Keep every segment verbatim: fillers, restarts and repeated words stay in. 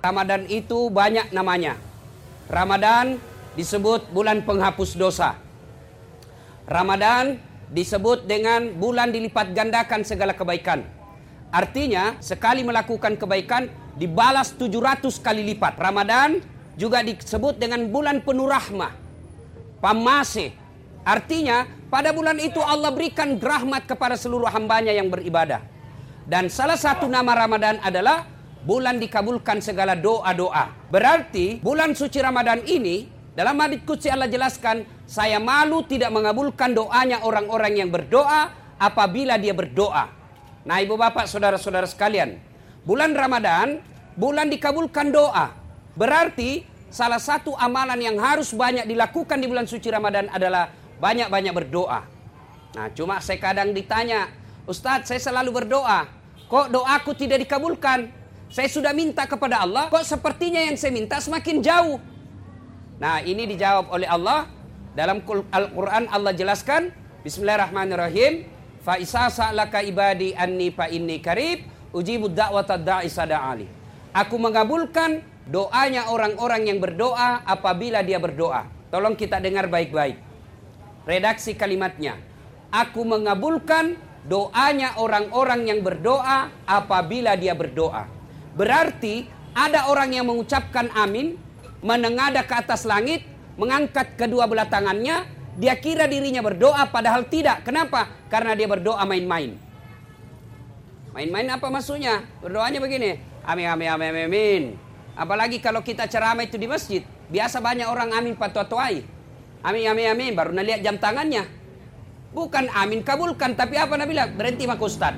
Ramadan itu banyak namanya. Ramadan disebut bulan penghapus dosa. Ramadan disebut dengan bulan dilipat gandakan segala kebaikan. Artinya sekali melakukan kebaikan dibalas tujuh ratus kali lipat. Ramadan juga disebut dengan bulan penuh rahmah, pamasih. Artinya pada bulan itu Allah berikan rahmat kepada seluruh hambanya yang beribadah. Dan salah satu nama Ramadan adalah bulan dikabulkan segala doa-doa. Berarti bulan suci Ramadan ini dalam hadits qudsi Allah jelaskan, saya malu tidak mengabulkan doanya orang-orang yang berdoa apabila dia berdoa. Nah, ibu bapak, saudara-saudara sekalian, bulan Ramadan, bulan dikabulkan doa. Berarti salah satu amalan yang harus banyak dilakukan di bulan suci Ramadan adalah banyak-banyak berdoa. Nah, cuma saya kadang ditanya, Ustadz, saya selalu berdoa, kok doaku tidak dikabulkan? Saya sudah minta kepada Allah, kok sepertinya yang saya minta semakin jauh. Nah, ini dijawab oleh Allah. Dalam Al-Quran Allah jelaskan, Bismillahirrahmanirrahim, Fa isa sa'laka ibadi anni fa inni karib, ujibud da'watad da'i sada'ali. Aku mengabulkan doanya orang-orang yang berdoa apabila dia berdoa. Tolong kita dengar baik-baik. Redaksi kalimatnya. Aku mengabulkan doanya orang-orang yang berdoa apabila dia berdoa. Berarti ada orang yang mengucapkan amin, menengadah ke atas langit, mengangkat kedua belah tangannya, dia kira dirinya berdoa padahal tidak. Kenapa? Karena dia berdoa main-main. Main-main apa maksudnya? Berdoanya begini, amin amin amin amin. Apalagi kalau kita ceramah itu di masjid, biasa banyak orang amin patwa-twai. Amin amin amin, baru nak lihat jam tangannya. Bukan amin kabulkan, tapi apa nak bilang? Berhenti mak Ustaz.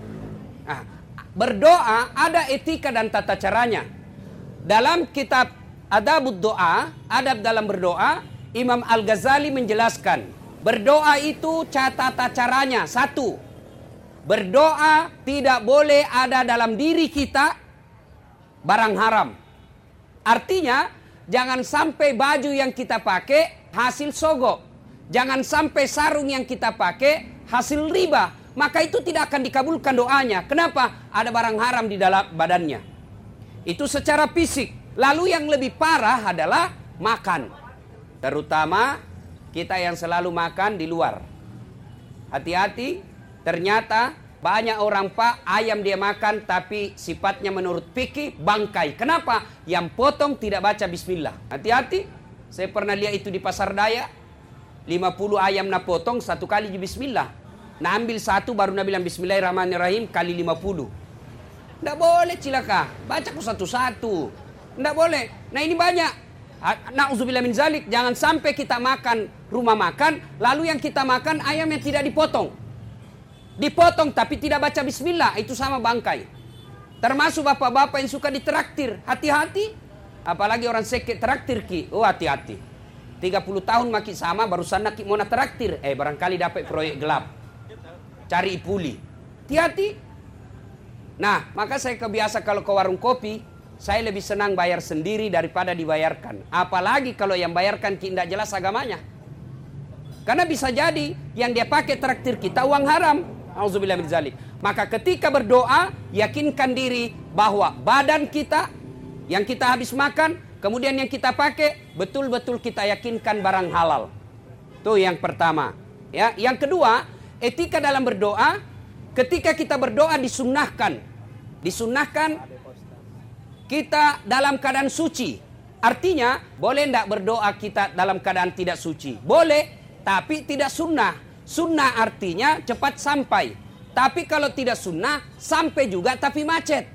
Ah, berdoa ada etika dan tata caranya. Dalam kitab Adabud Doa, adab dalam berdoa, Imam Al-Ghazali menjelaskan, berdoa itu tata caranya. Satu, berdoa tidak boleh ada dalam diri kita barang haram. Artinya, jangan sampai baju yang kita pakai hasil sogok. Jangan sampai sarung yang kita pakai hasil riba. Maka itu tidak akan dikabulkan doanya. Kenapa? Ada barang haram di dalam badannya. Itu secara fisik. Lalu yang lebih parah adalah makan. Terutama kita yang selalu makan di luar. Hati-hati, ternyata banyak orang pak ayam dia makan tapi sifatnya menurut fikih bangkai. Kenapa? Yang potong tidak baca bismillah. Hati-hati. Saya pernah lihat itu di pasar daya. lima puluh ayam na potong satu kali di bismillah. Nah, ambil satu baru nak bilang bismillahirrahmanirrahim kali lima puluh. Tidak boleh cilaka. Baca ku satu-satu. Tidak boleh. Nah, ini banyak. Na'udzubillah min zalik. Jangan sampai kita makan rumah makan, lalu yang kita makan ayam yang tidak dipotong. Dipotong tapi tidak baca bismillah, itu sama bangkai. Termasuk bapak-bapak yang suka ditraktir. Hati-hati. Apalagi orang sekit traktir ki. Oh, hati-hati. tiga puluh tahun maki sama barusan nak mau nak traktir. Eh, barangkali dapat proyek gelap. Cari puli. Hati-hati. Nah, maka saya kebiasa kalau ke warung kopi, saya lebih senang bayar sendiri daripada dibayarkan. Apalagi kalau yang bayarkan tidak jelas agamanya. Karena bisa jadi yang dia pakai traktir kita uang haram. Auzubillah min zalik. Maka ketika berdoa, yakinkan diri bahwa badan kita yang kita habis makan, kemudian yang kita pakai, betul-betul kita yakinkan barang halal. Itu yang pertama. Ya, yang kedua, etika dalam berdoa, ketika kita berdoa disunnahkan. Disunnahkan kita dalam keadaan suci. Artinya, boleh tidak berdoa kita dalam keadaan tidak suci? Boleh, tapi tidak sunnah. Sunnah artinya cepat sampai. Tapi kalau tidak sunnah, sampai juga tapi macet.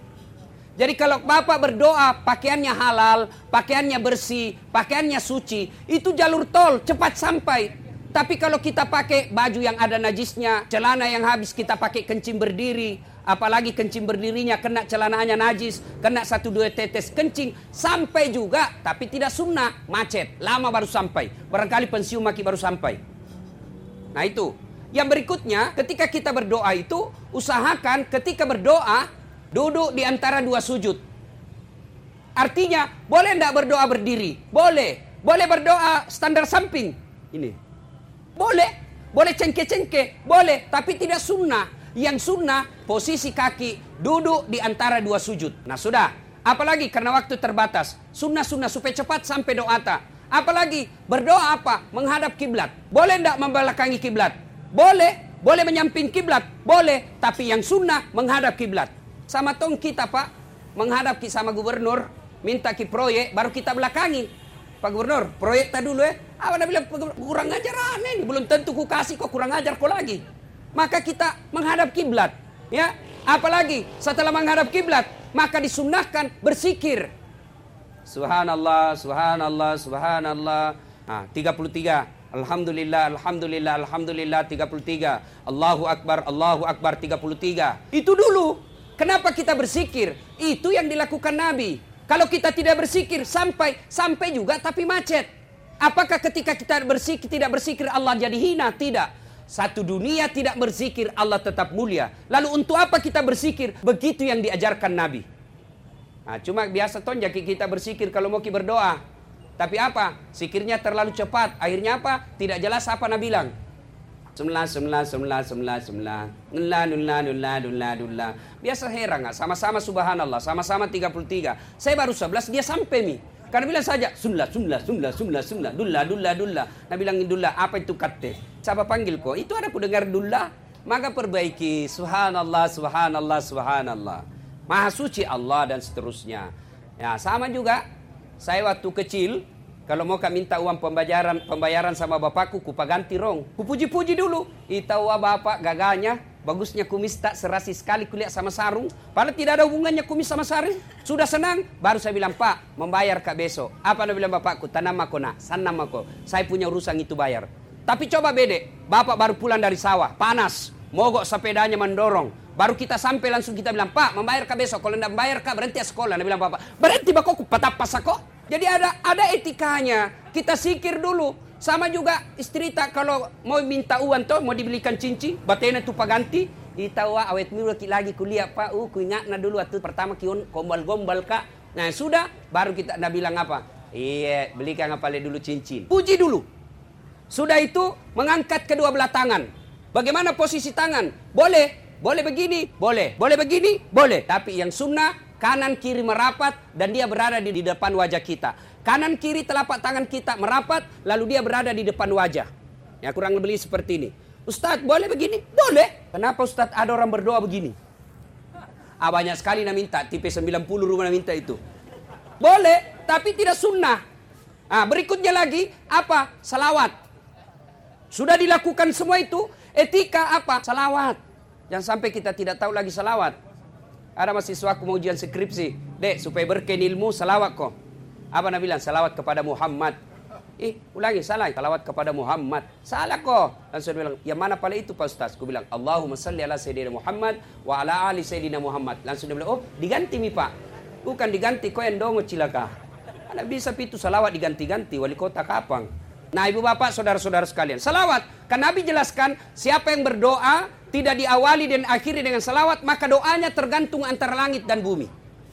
Jadi kalau bapak berdoa, pakaiannya halal, pakaiannya bersih, pakaiannya suci, itu jalur tol, cepat sampai. Tapi kalau kita pakai baju yang ada najisnya, celana yang habis kita pakai kencing berdiri, apalagi kencing berdirinya kena celananya najis, kena satu dua tetes kencing, sampai juga, tapi tidak sunnah, macet, lama baru sampai. Barangkali pensiun maki baru sampai. Nah itu. Yang berikutnya, ketika kita berdoa itu, usahakan ketika berdoa, duduk di antara dua sujud. Artinya, boleh tidak berdoa berdiri? Boleh. Boleh berdoa standar samping. Ini. Boleh. Boleh cengke-cengke. Boleh. Tapi tidak sunnah. Yang sunnah, posisi kaki duduk di antara dua sujud. Nah sudah. Apalagi karena waktu terbatas. Sunnah-sunnah supaya cepat sampai doa ta. Apalagi berdoa apa? Menghadap kiblat. Boleh tidak membelakangi kiblat? Boleh. Boleh menyamping kiblat? Boleh. Tapi yang sunnah menghadap kiblat. Sama tong kita Pak. Menghadap sama gubernur. Minta ki proyek baru kita belakangi. Pak Gubernur, proyek tak dulu ya. Apa anda bilang kurang ajar aneh. Belum tentu ku kasih kok kurang ajar kok lagi. Maka kita menghadap kiblat. Ya. Apalagi setelah menghadap kiblat, maka disunnahkan berzikir. Subhanallah, subhanallah, subhanallah. Nah, tiga puluh tiga. Alhamdulillah, alhamdulillah, alhamdulillah tiga puluh tiga. Allahu akbar, Allahu akbar tiga puluh tiga. Itu dulu. Kenapa kita berzikir? Itu yang dilakukan Nabi. Kalau kita tidak berzikir sampai sampai juga tapi macet. Apakah ketika kita berzikir tidak berzikir Allah jadi hina? Tidak. Satu dunia tidak berzikir, Allah tetap mulia. Lalu untuk apa kita berzikir? Begitu yang diajarkan Nabi. Nah, cuma biasa tonjak kita berzikir kalau mau kita berdoa. Tapi apa? Zikirnya terlalu cepat. Akhirnya apa? Tidak jelas apa Nabi bilang. Sembilan, sembilan, sembilan, sembilan, sembilan. Nullah, nullah, nullah, nullah, nullah. Biasa heran nggak? Sama-sama subhanallah, sama-sama tiga puluh tiga. Saya baru sebelas, dia sampai mi. Karena bilang saja, sunlah, sunlah, sunlah, sunlah, sunlah, dullah, dullah, dullah. Nabi bilang, dullah, apa itu kate? Siapa panggil kok? Itu ada ku dengar dullah. Maka perbaiki, subhanallah, subhanallah, subhanallah. Maha suci Allah dan seterusnya. Ya, sama juga. Saya waktu kecil, kalau mau kak minta uang pembayaran pembayaran sama bapakku, ku paganti rong. Ku puji-puji dulu. Itawa bapak gaganya. Bagusnya kumis tak serasi sekali kulihat sama sarung. Padahal tidak ada hubungannya kumis sama sarung. Sudah senang. Baru saya bilang, Pak, membayar kak besok. Apa anda bilang bapakku? Tanam aku nak. Sanam aku. Saya punya urusan itu bayar. Tapi coba bede. Bapak baru pulang dari sawah. Panas. Mogok sepedanya mendorong. Baru kita sampai langsung kita bilang, Pak, membayar kak besok. Kalau tidak membayar kak berhenti sekolah. Anda bilang, Bapak, berhenti bakok patap pasako. Jadi ada ada etikanya. Kita sikir dulu. Sama juga istri tak kalau mau minta uang tuh, mau dibelikan cincin, batena tu paganti, itawa awet miru lagi kuliah Pak, uh ku ingat na dulu waktu pertama kion gombal-gombal Kak. Nah, sudah baru kita dah bilang apa? Iya, belikan apa le dulu cincin. Puji dulu. Sudah itu mengangkat kedua belah tangan. Bagaimana posisi tangan? Boleh, boleh begini, boleh, boleh begini, boleh. Tapi yang sunnah kanan kiri merapat dan dia berada di, di depan wajah kita. Kanan kiri telapak tangan kita merapat, lalu dia berada di depan wajah. Ya kurang lebih seperti ini. Ustadz boleh begini? Boleh. Kenapa Ustadz ada orang berdoa begini? Ah, banyak sekali nak minta, tipe sembilan puluh rumah nak minta itu. Boleh, tapi tidak sunnah. Ah, berikutnya lagi, apa? Salawat. Sudah dilakukan semua itu, etika apa? Salawat. Jangan sampai kita tidak tahu lagi salawat. Ada mahasiswa aku mau ujian skripsi. Dek, supaya berkah ilmu, salawat kok. Apa Nabi bilang? Salawat kepada Muhammad. Eh, ulangi, salah. Salawat kepada Muhammad. Salah kok. Langsung dia bilang, yang mana pala itu Pak Ustaz? Aku bilang, Allahumma salli ala Sayyidina Muhammad wa ala ali Sayyidina Muhammad. Langsung dia bilang, oh diganti mi Pak. Bukan diganti, kau yang dongo cilaka. Ada bisa itu salawat diganti-ganti, wali kota kapang. Nah ibu bapak, saudara-saudara sekalian. Salawat. Kan Nabi jelaskan, siapa yang berdoa, tidak diawali dan akhiri dengan salawat, maka doanya tergantung antara langit dan bumi.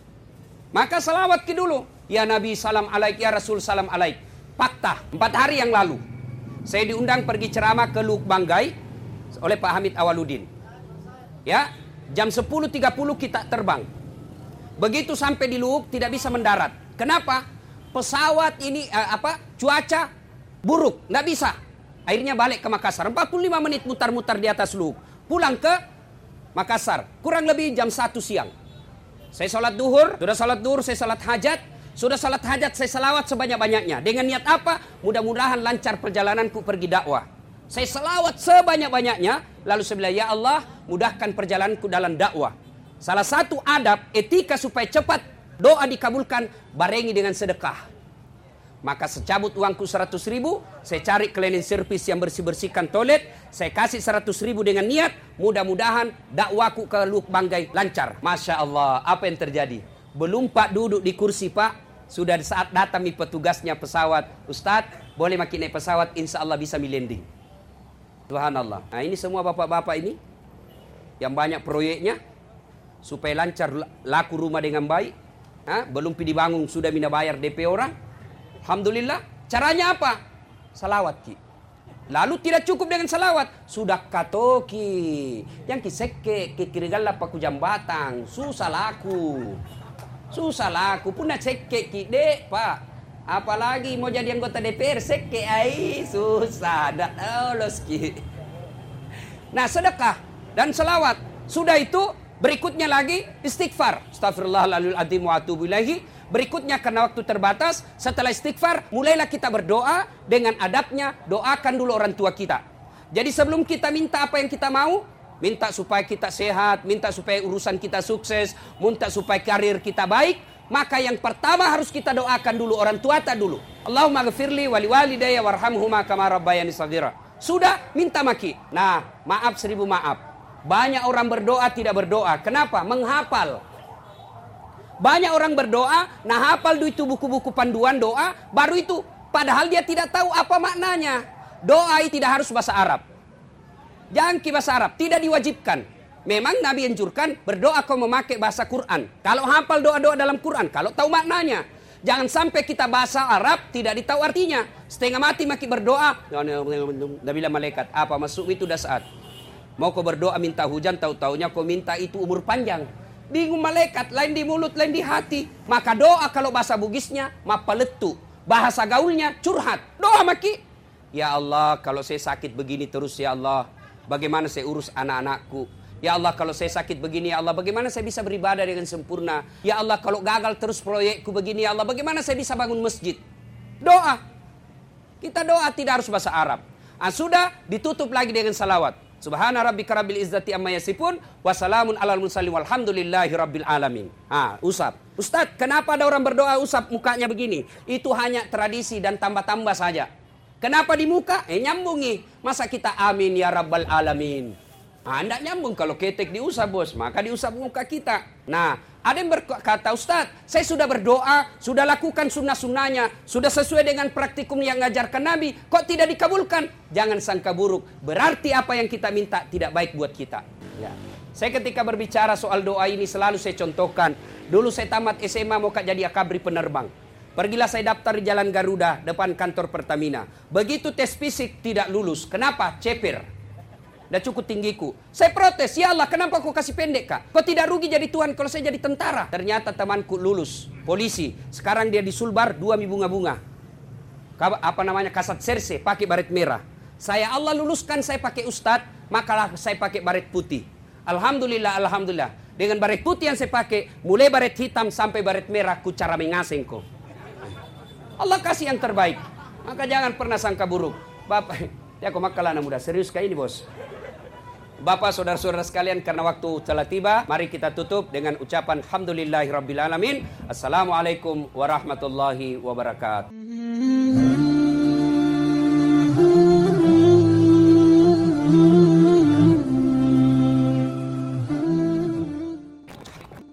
Maka salawat ke dulu. Ya Nabi salam alaik, ya Rasul salam alaik. Fakta, empat hari yang lalu saya diundang pergi ceramah ke Luhuk Banggai oleh Pak Hamid Awaludin. Ya, jam sepuluh tiga puluh kita terbang. Begitu sampai di Luhuk tidak bisa mendarat. Kenapa? Pesawat ini eh, apa? Cuaca buruk, nggak bisa. Akhirnya balik ke Makassar. empat puluh lima menit mutar-mutar di atas Luhuk. Pulang ke Makassar, kurang lebih jam satu siang. Saya sholat duhur, sudah sholat duhur, saya sholat hajat. Sudah salat hajat, saya selawat sebanyak-banyaknya. Dengan niat apa? Mudah-mudahan lancar perjalananku pergi dakwah. Saya selawat sebanyak-banyaknya. Lalu saya bilang, ya Allah, mudahkan perjalananku dalam dakwah. Salah satu adab, etika supaya cepat doa dikabulkan, barengi dengan sedekah. Maka secabut uangku seratus ribu, saya cari cleaning service yang bersih-bersihkan toilet, saya kasih seratus ribu dengan niat, mudah-mudahan dakwahku ke Luhuk Banggai lancar. Masya Allah, apa yang terjadi? Belum Pak duduk di kursi Pak, sudah saat datang nih petugasnya pesawat. Ustadz, boleh makin naik pesawat, insya Allah bisa milending. Subhanallah. Nah ini semua bapak-bapak ini, yang banyak proyeknya, supaya lancar laku rumah dengan baik. Hah? Belum dibangun, sudah mina bayar D P orang. Alhamdulillah. Caranya apa? Salawat Ki. Lalu tidak cukup dengan salawat, sudah katoki. Yang kiseke, kikirigala paku jambatan, susah laku. Susah lah, aku pun nak cekek dek, Pak. Apalagi mau jadi anggota D P R, seke ai susah, dak lolos ki. Nah, sedekah dan selawat. Sudah itu, berikutnya lagi istighfar. Astagfirullahaladzim wa atubu ilaihi. Berikutnya karena waktu terbatas, setelah istighfar, mulailah kita berdoa dengan adabnya, doakan dulu orang tua kita. Jadi sebelum kita minta apa yang kita mau, minta supaya kita sehat, minta supaya urusan kita sukses, minta supaya karir kita baik, maka yang pertama harus kita doakan dulu orang tua kita dulu. Allahumma ghafirli wali walidayya warhamhuma kama rabbayani shaghira. Sudah, minta maki. Nah, maaf seribu maaf. Banyak orang berdoa tidak berdoa. Kenapa? Menghafal. Banyak orang berdoa, nah hafal itu buku-buku panduan doa, baru itu. Padahal dia tidak tahu apa maknanya. Doa itu tidak harus bahasa Arab. Jangan ke bahasa Arab, tidak diwajibkan. Memang Nabi anjurkan berdoa kau memakai bahasa Quran. Kalau hafal doa-doa dalam Quran, kalau tahu maknanya. Jangan sampai kita bahasa Arab tidak ditahu artinya. Setengah mati maki berdoa. Nabi bilang malaikat, apa masuk itu dah saat. Mau kau berdoa minta hujan, tahu-taunya kau minta itu umur panjang. Bingung malaikat, lain di mulut, lain di hati. Maka doa kalau bahasa Bugisnya, mapaletu. Bahasa gaulnya, curhat. Doa maki. Ya Allah, kalau saya sakit begini terus ya Allah. Bagaimana saya urus anak-anakku? Ya Allah, kalau saya sakit begini ya Allah, bagaimana saya bisa beribadah dengan sempurna? Ya Allah, kalau gagal terus proyekku begini ya Allah, bagaimana saya bisa bangun masjid? Doa. Kita doa tidak harus bahasa Arab. Ah, sudah, ditutup lagi dengan salawat. Subhana rabbika rabbil izzati amma yasifun wa salamun alal mursalin walhamdulillahi rabbil alamin. Ah, usap. Ustaz, kenapa ada orang berdoa usap mukanya begini? Itu hanya tradisi dan tambah-tambah saja. Kenapa di muka? Eh, nyambungi. Masa kita amin ya rabbal alamin. Ah, tidak nyambung kalau ketek diusap bos, maka diusap muka kita. Nah, ada yang berkata, Ustaz, saya sudah berdoa, sudah lakukan sunnah-sunnahnya, sudah sesuai dengan praktikum yang ngajarkan Nabi, kok tidak dikabulkan? Jangan sangka buruk, berarti apa yang kita minta tidak baik buat kita. Ya. Saya ketika berbicara soal doa ini selalu saya contohkan. Dulu saya tamat S M A mau jadi akabri penerbang. Pergilah saya daftar di Jalan Garuda depan kantor Pertamina. Begitu tes fisik tidak lulus. Kenapa? Ceper. Udah cukup tinggiku. Saya protes, ya Allah kenapa kau kasih pendek kak? Kau tidak rugi jadi Tuhan kalau saya jadi tentara. Ternyata temanku lulus, polisi. Sekarang dia di Sulbar, dua mi bunga-bunga. Apa namanya, kasat serse, pakai baret merah. Saya Allah luluskan, saya pakai ustad, maka saya pakai baret putih. Alhamdulillah, Alhamdulillah. Dengan baret putih yang saya pakai, mulai baret hitam sampai baret merah, ku cara mengasing kau. Allah kasih yang terbaik. Maka jangan pernah sangka buruk. Bapak, ya kau makalana muda, serius kayak ini bos. Bapak, saudara-saudara sekalian, karena waktu telah tiba, mari kita tutup dengan ucapan Alhamdulillahirabbil alamin. Assalamualaikum warahmatullahi wabarakatuh.